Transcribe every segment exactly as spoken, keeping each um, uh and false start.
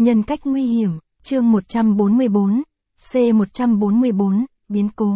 Nhân cách nguy hiểm, chương một trăm bốn mươi bốn, C một trăm bốn mươi bốn, biến cố.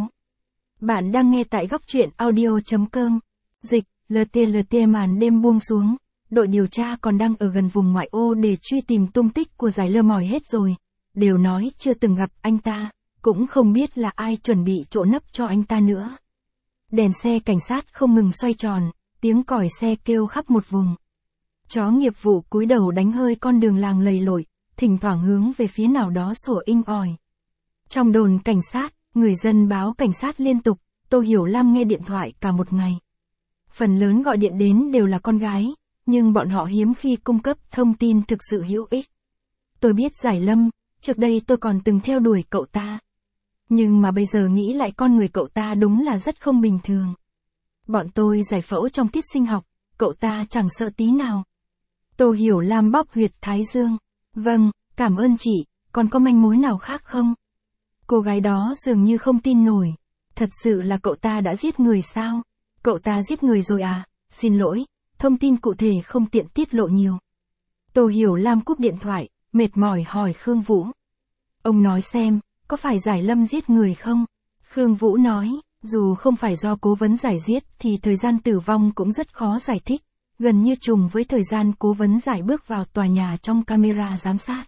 Bạn đang nghe tại góc truyện audio chấm com. Dịch, lờ tê lờ tê màn đêm buông xuống, đội điều tra còn đang ở gần vùng ngoại ô để truy tìm tung tích của Giải Lâm mỏi hết rồi. Đều nói chưa từng gặp anh ta, cũng không biết là ai chuẩn bị chỗ nấp cho anh ta nữa. Đèn xe cảnh sát không ngừng xoay tròn, tiếng còi xe kêu khắp một vùng. Chó nghiệp vụ cúi đầu đánh hơi con đường làng lầy lội, thỉnh thoảng hướng về phía nào đó sủa inh ỏi. Trong đồn cảnh sát, người dân báo cảnh sát liên tục, Tô Hiểu Lam nghe điện thoại cả một ngày. Phần lớn gọi điện đến đều là con gái, nhưng bọn họ hiếm khi cung cấp thông tin thực sự hữu ích. Tôi biết Giải Lâm, trước đây tôi còn từng theo đuổi cậu ta. Nhưng mà bây giờ nghĩ lại con người cậu ta đúng là rất không bình thường. Bọn tôi giải phẫu trong tiết sinh học, cậu ta chẳng sợ tí nào. Tô Hiểu Lam bóp huyệt thái dương. Vâng, cảm ơn chị, còn có manh mối nào khác không? Cô gái đó dường như không tin nổi. Thật sự là cậu ta đã giết người sao? Cậu ta giết người rồi à? Xin lỗi, thông tin cụ thể không tiện tiết lộ nhiều. Tô Hiểu Lam cúp điện thoại, mệt mỏi hỏi Khương Vũ. Ông nói xem, có phải Giải Lâm giết người không? Khương Vũ nói, dù không phải do cố vấn Giải giết thì thời gian tử vong cũng rất khó giải thích, gần như trùng với thời gian cố vấn Giải bước vào tòa nhà trong camera giám sát.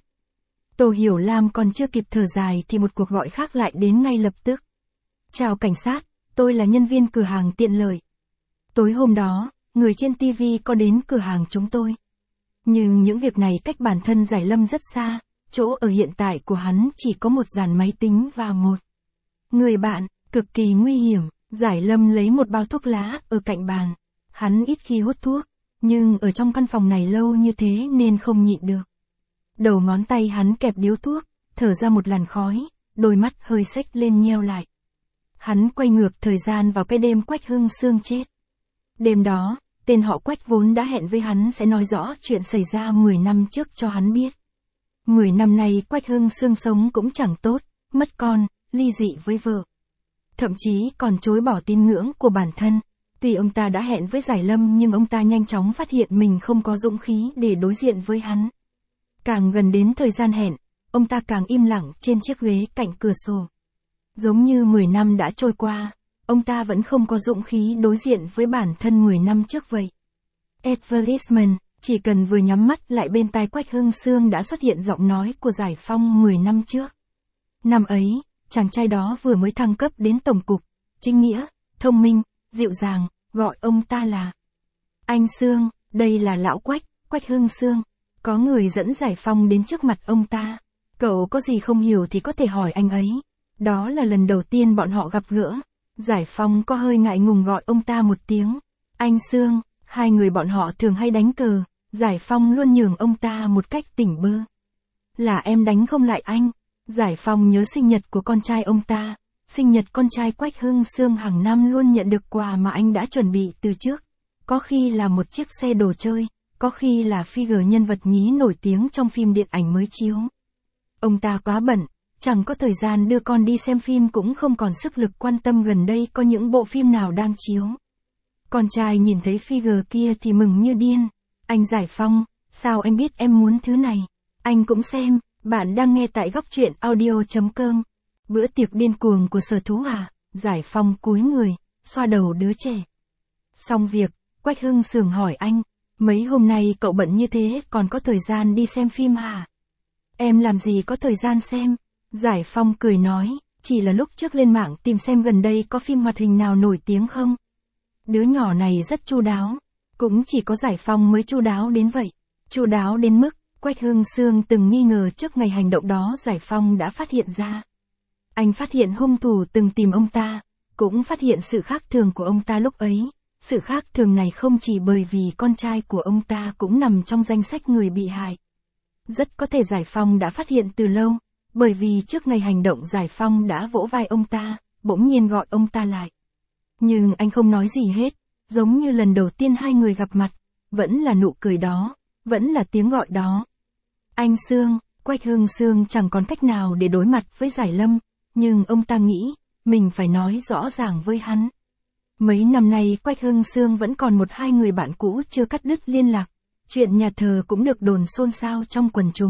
Tô Hiểu Lam còn chưa kịp thở dài thì một cuộc gọi khác lại đến ngay lập tức. Chào cảnh sát, tôi là nhân viên cửa hàng tiện lợi. Tối hôm đó, người trên ti vi có đến cửa hàng chúng tôi. Nhưng những việc này cách bản thân Giải Lâm rất xa, chỗ ở hiện tại của hắn chỉ có một dàn máy tính và một người bạn, cực kỳ nguy hiểm. Giải Lâm lấy một bao thuốc lá ở cạnh bàn. Hắn ít khi hút thuốc, nhưng ở trong căn phòng này lâu như thế nên không nhịn được. Đầu ngón tay hắn kẹp điếu thuốc, thở ra một làn khói, đôi mắt hơi xếch lên nheo lại. Hắn quay ngược thời gian vào cái đêm Quách Hưng Sương chết. Đêm đó, tên họ Quách vốn đã hẹn với hắn sẽ nói rõ chuyện xảy ra mười năm trước cho hắn biết. mười năm nay Quách Hưng Sương sống cũng chẳng tốt, mất con, ly dị với vợ. Thậm chí còn chối bỏ tín ngưỡng của bản thân. Tuy ông ta đã hẹn với Giải Lâm nhưng ông ta nhanh chóng phát hiện mình không có dũng khí để đối diện với hắn. Càng gần đến thời gian hẹn, ông ta càng im lặng trên chiếc ghế cạnh cửa sổ. Giống như mười năm đã trôi qua, ông ta vẫn không có dũng khí đối diện với bản thân mười năm trước vậy. Advertisement, chỉ cần vừa nhắm mắt lại bên tai Quách Hưng Sương đã xuất hiện giọng nói của Giải Phong mười năm trước. Năm ấy, chàng trai đó vừa mới thăng cấp đến tổng cục, chính nghĩa, thông minh, dịu dàng, gọi ông ta là anh Sương, đây là lão Quách, Quách Hưng Sương. Có người dẫn Giải Phong đến trước mặt ông ta. Cậu có gì không hiểu thì có thể hỏi anh ấy. Đó là lần đầu tiên bọn họ gặp gỡ. Giải Phong có hơi ngại ngùng gọi ông ta một tiếng anh Sương. Hai người bọn họ thường hay đánh cờ. Giải Phong luôn nhường ông ta một cách tỉnh bơ. Là em đánh không lại anh. Giải Phong nhớ sinh nhật của con trai ông ta. Sinh nhật con trai Quách Hưng Sương hàng năm luôn nhận được quà mà anh đã chuẩn bị từ trước. Có khi là một chiếc xe đồ chơi, có khi là figure nhân vật nhí nổi tiếng trong phim điện ảnh mới chiếu. Ông ta quá bận, chẳng có thời gian đưa con đi xem phim cũng không còn sức lực quan tâm gần đây có những bộ phim nào đang chiếu. Con trai nhìn thấy figure kia thì mừng như điên. Anh Giải Phong, sao anh biết em muốn thứ này? Anh cũng xem, bạn đang nghe tại góc truyện audio chấm com. Bữa tiệc điên cuồng của Sở Thú à? Giải Phong cúi người, xoa đầu đứa trẻ. Xong việc, Quách Hưng Sương hỏi anh, mấy hôm nay cậu bận như thế còn có thời gian đi xem phim hả? Em làm gì có thời gian xem? Giải Phong cười nói, chỉ là lúc trước lên mạng tìm xem gần đây có phim hoạt hình nào nổi tiếng không? Đứa nhỏ này rất chu đáo, cũng chỉ có Giải Phong mới chu đáo đến vậy. Chu đáo đến mức, Quách Hưng Sương từng nghi ngờ trước ngày hành động đó Giải Phong đã phát hiện ra. Anh phát hiện hung thủ từng tìm ông ta, cũng phát hiện sự khác thường của ông ta lúc ấy. Sự khác thường này không chỉ bởi vì con trai của ông ta cũng nằm trong danh sách người bị hại. Rất có thể Giải Phong đã phát hiện từ lâu, bởi vì trước ngày hành động Giải Phong đã vỗ vai ông ta, bỗng nhiên gọi ông ta lại. Nhưng anh không nói gì hết, giống như lần đầu tiên hai người gặp mặt, vẫn là nụ cười đó, vẫn là tiếng gọi đó. Anh Sương, Quách Hưng Sương chẳng còn cách nào để đối mặt với Giải Lâm, nhưng ông ta nghĩ, mình phải nói rõ ràng với hắn. Mấy năm nay Quách Hưng Sương vẫn còn một hai người bạn cũ chưa cắt đứt liên lạc. Chuyện nhà thờ cũng được đồn xôn xao trong quần chúng.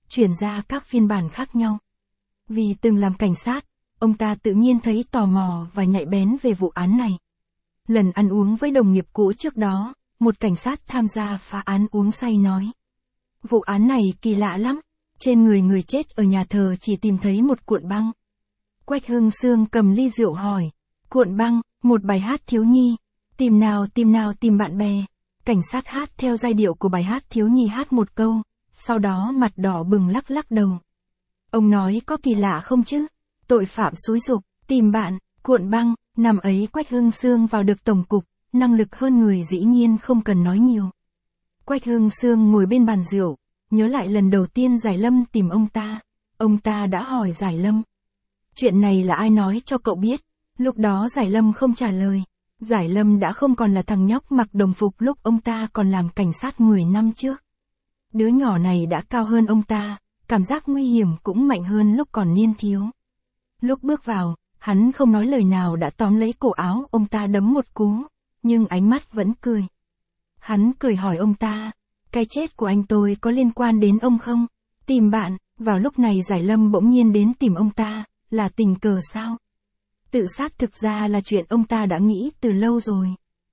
chuyển ra các phiên bản khác nhau. Vì từng làm cảnh sát, ông ta tự nhiên thấy tò mò và nhạy bén về vụ án này. Lần ăn uống với đồng nghiệp cũ trước đó, một cảnh sát tham gia phá án uống say nói. Vụ án này kỳ lạ lắm, trên người người chết ở nhà thờ chỉ tìm thấy một cuộn băng. Quách Hưng Sương cầm ly rượu hỏi, cuộn băng, một bài hát thiếu nhi, tìm nào tìm nào tìm bạn bè. Cảnh sát hát theo giai điệu của bài hát thiếu nhi hát một câu, sau đó mặt đỏ bừng lắc lắc đầu. Ông nói có kỳ lạ không chứ? Tội phạm xúi giục, tìm bạn, cuộn băng, năm ấy Quách Hưng Sương vào được tổng cục, năng lực hơn người dĩ nhiên không cần nói nhiều. Quách Hưng Sương ngồi bên bàn rượu, nhớ lại lần đầu tiên Giải Lâm tìm ông ta, ông ta đã hỏi Giải Lâm. Chuyện này là ai nói cho cậu biết? Lúc đó Giải Lâm không trả lời. Giải Lâm đã không còn là thằng nhóc mặc đồng phục lúc ông ta còn làm cảnh sát mười năm trước. Đứa nhỏ này đã cao hơn ông ta, cảm giác nguy hiểm cũng mạnh hơn lúc còn niên thiếu. Lúc bước vào, hắn không nói lời nào đã tóm lấy cổ áo ông ta đấm một cú, nhưng ánh mắt vẫn cười. Hắn cười hỏi ông ta, cái chết của anh tôi có liên quan đến ông không? Tìm bạn, vào lúc này Giải Lâm bỗng nhiên đến tìm ông ta, là tình cờ sao? Tự sát thực ra là chuyện ông ta đã nghĩ từ lâu rồi.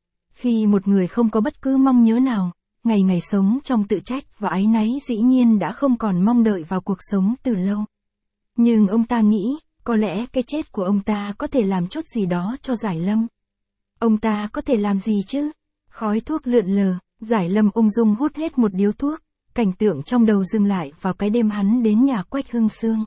Khi một người không có bất cứ mong nhớ nào, ngày ngày sống trong tự trách và áy náy dĩ nhiên đã không còn mong đợi vào cuộc sống từ lâu. Nhưng ông ta nghĩ, có lẽ cái chết của ông ta có thể làm chút gì đó cho Giải Lâm. Ông ta có thể làm gì chứ? Khói thuốc lượn lờ, Giải Lâm ung dung hút hết một điếu thuốc, cảnh tượng trong đầu dừng lại vào cái đêm hắn đến nhà Quách Hưng Sương.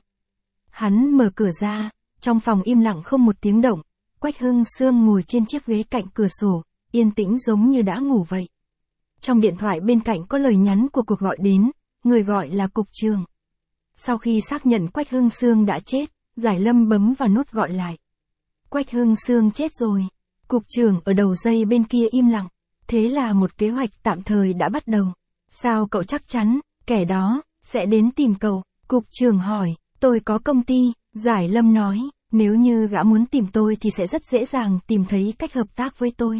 Hắn mở cửa ra, trong phòng im lặng không một tiếng động, Quách Hưng Sương ngồi trên chiếc ghế cạnh cửa sổ, yên tĩnh giống như đã ngủ vậy. Trong điện thoại bên cạnh có lời nhắn của cuộc gọi đến, người gọi là cục trưởng. Sau khi xác nhận Quách Hưng Sương đã chết, Giải Lâm bấm vào nút gọi lại. Quách Hưng Sương chết rồi. Cục trưởng ở đầu dây bên kia im lặng. Thế là một kế hoạch tạm thời đã bắt đầu. Sao cậu chắc chắn, kẻ đó, sẽ đến tìm cậu? Cục trưởng hỏi, tôi có công ty. Giải Lâm nói, nếu như gã muốn tìm tôi thì sẽ rất dễ dàng tìm thấy cách hợp tác với tôi.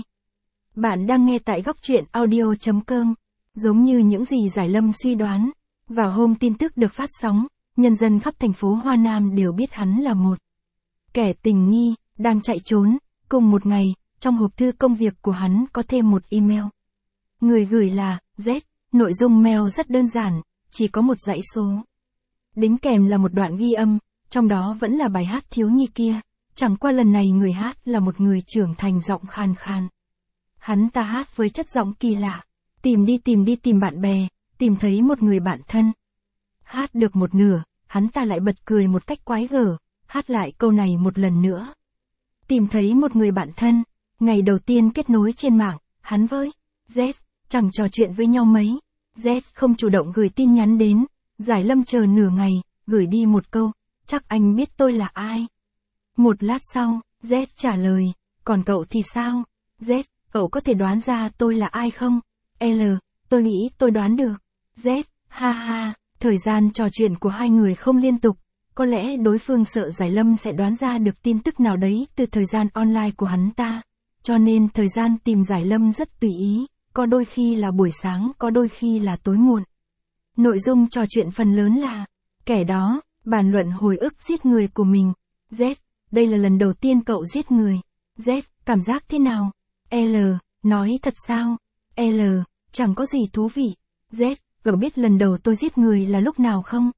Bạn đang nghe tại góc truyện audio chấm com. Giống như những gì Giải Lâm suy đoán, vào hôm tin tức được phát sóng, nhân dân khắp thành phố Hoa Nam đều biết hắn là một kẻ tình nghi, đang chạy trốn. Cùng một ngày, trong hộp thư công việc của hắn có thêm một email. Người gửi là Z, nội dung mail rất đơn giản, chỉ có một dãy số. Đính kèm là một đoạn ghi âm, trong đó vẫn là bài hát thiếu nhi kia, chẳng qua lần này người hát là một người trưởng thành giọng khàn khàn. Hắn ta hát với chất giọng kỳ lạ, tìm đi tìm đi tìm bạn bè, tìm thấy một người bạn thân. Hát được một nửa, hắn ta lại bật cười một cách quái gở, hát lại câu này một lần nữa. Tìm thấy một người bạn thân, ngày đầu tiên kết nối trên mạng, hắn với Z, chẳng trò chuyện với nhau mấy. Z không chủ động gửi tin nhắn đến, Giải Lâm chờ nửa ngày, gửi đi một câu, chắc anh biết tôi là ai. Một lát sau, Z trả lời, còn cậu thì sao? Z, cậu có thể đoán ra tôi là ai không? L, tôi nghĩ tôi đoán được. Z, ha ha, thời gian trò chuyện của hai người không liên tục. Có lẽ đối phương sợ Giải Lâm sẽ đoán ra được tin tức nào đấy từ thời gian online của hắn ta. Cho nên thời gian tìm Giải Lâm rất tùy ý, có đôi khi là buổi sáng, có đôi khi là tối muộn. Nội dung trò chuyện phần lớn là, kẻ đó, bàn luận hồi ức giết người của mình. Z, đây là lần đầu tiên cậu giết người. Z, cảm giác thế nào? L, nói thật sao? L, chẳng có gì thú vị. Z, cậu biết lần đầu tôi giết người là lúc nào không?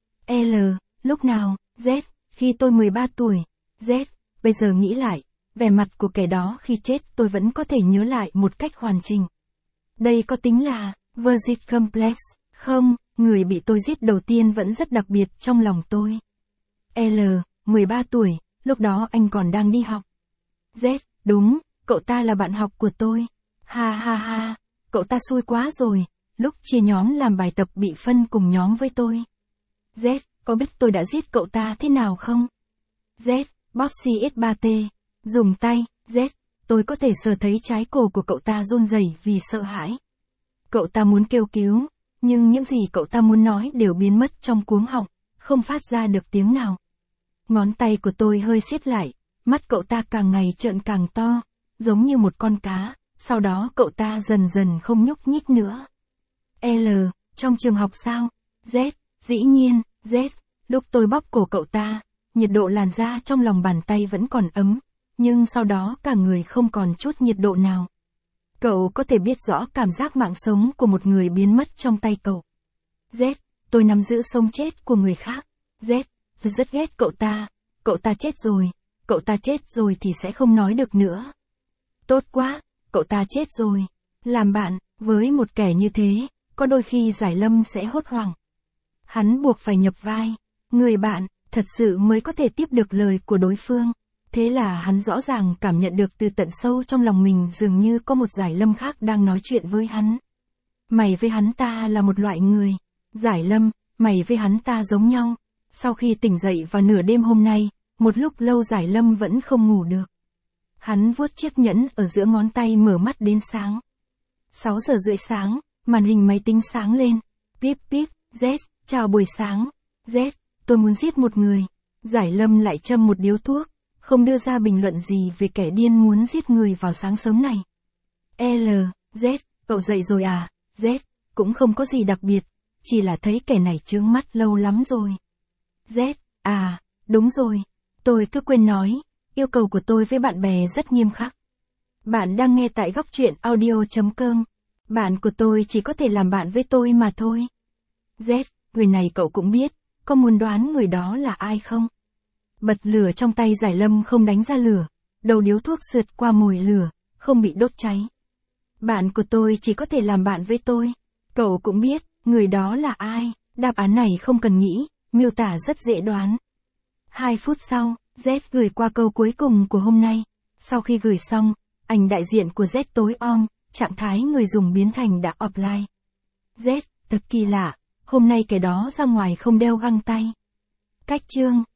L, lúc nào? Z, khi tôi mười ba tuổi. Z, bây giờ nghĩ lại, vẻ mặt của kẻ đó khi chết tôi vẫn có thể nhớ lại một cách hoàn chỉnh. Đây có tính là Virgin Complex, không, người bị tôi giết đầu tiên vẫn rất đặc biệt trong lòng tôi. L, mười ba tuổi, lúc đó anh còn đang đi học. Z, đúng, cậu ta là bạn học của tôi. Ha ha ha, cậu ta xui quá rồi, lúc chia nhóm làm bài tập bị phân cùng nhóm với tôi. Z, có biết tôi đã giết cậu ta thế nào không? Z, Boxy S ba T, dùng tay. Z, tôi có thể sờ thấy trái cổ của cậu ta run rẩy vì sợ hãi. Cậu ta muốn kêu cứu, nhưng những gì cậu ta muốn nói đều biến mất trong cuống họng, không phát ra được tiếng nào. Ngón tay của tôi hơi siết lại, mắt cậu ta càng ngày trợn càng to, giống như một con cá, sau đó cậu ta dần dần không nhúc nhích nữa. L, trong trường học sao? Z, Dĩ nhiên, Z, lúc tôi bóp cổ cậu ta, nhiệt độ làn da trong lòng bàn tay vẫn còn ấm, nhưng sau đó cả người không còn chút nhiệt độ nào. Cậu có thể biết rõ cảm giác mạng sống của một người biến mất trong tay cậu. Z, tôi nắm giữ sống chết của người khác. Z, tôi rất ghét cậu ta, cậu ta chết rồi, cậu ta chết rồi thì sẽ không nói được nữa. Tốt quá, cậu ta chết rồi. Làm bạn, với một kẻ như thế, có đôi khi Giải Lâm sẽ hốt hoảng. Hắn buộc phải nhập vai, người bạn, thật sự mới có thể tiếp được lời của đối phương. Thế là hắn rõ ràng cảm nhận được từ tận sâu trong lòng mình dường như có một Giải Lâm khác đang nói chuyện với hắn. Mày với hắn ta là một loại người. Giải Lâm, mày với hắn ta giống nhau. Sau khi tỉnh dậy vào nửa đêm hôm nay, một lúc lâu Giải Lâm vẫn không ngủ được. Hắn vuốt chiếc nhẫn ở giữa ngón tay mở mắt đến sáng. sáu giờ rưỡi sáng, màn hình máy tính sáng lên. Píp píp, Z, chào buổi sáng. Z, tôi muốn giết một người. Giải Lâm lại châm một điếu thuốc, không đưa ra bình luận gì về kẻ điên muốn giết người vào sáng sớm này. L, Z, cậu dậy rồi à? Z, cũng không có gì đặc biệt, chỉ là thấy kẻ này chướng mắt lâu lắm rồi. Z, à, đúng rồi, tôi cứ quên nói, yêu cầu của tôi với bạn bè rất nghiêm khắc. Bạn đang nghe tại góc truyện audio chấm com. Bạn của tôi chỉ có thể làm bạn với tôi mà thôi. Z, người này cậu cũng biết, có muốn đoán người đó là ai không? Bật lửa trong tay Giải Lâm không đánh ra lửa, đầu điếu thuốc sượt qua mồi lửa, không bị đốt cháy. Bạn của tôi chỉ có thể làm bạn với tôi. Cậu cũng biết, người đó là ai, đáp án này không cần nghĩ, miêu tả rất dễ đoán. Hai phút sau, Z gửi qua câu cuối cùng của hôm nay. Sau khi gửi xong, ảnh đại diện của Z tối om, trạng thái người dùng biến thành đã offline. Z, thật kỳ lạ, hôm nay kẻ đó ra ngoài không đeo găng tay. Cách chương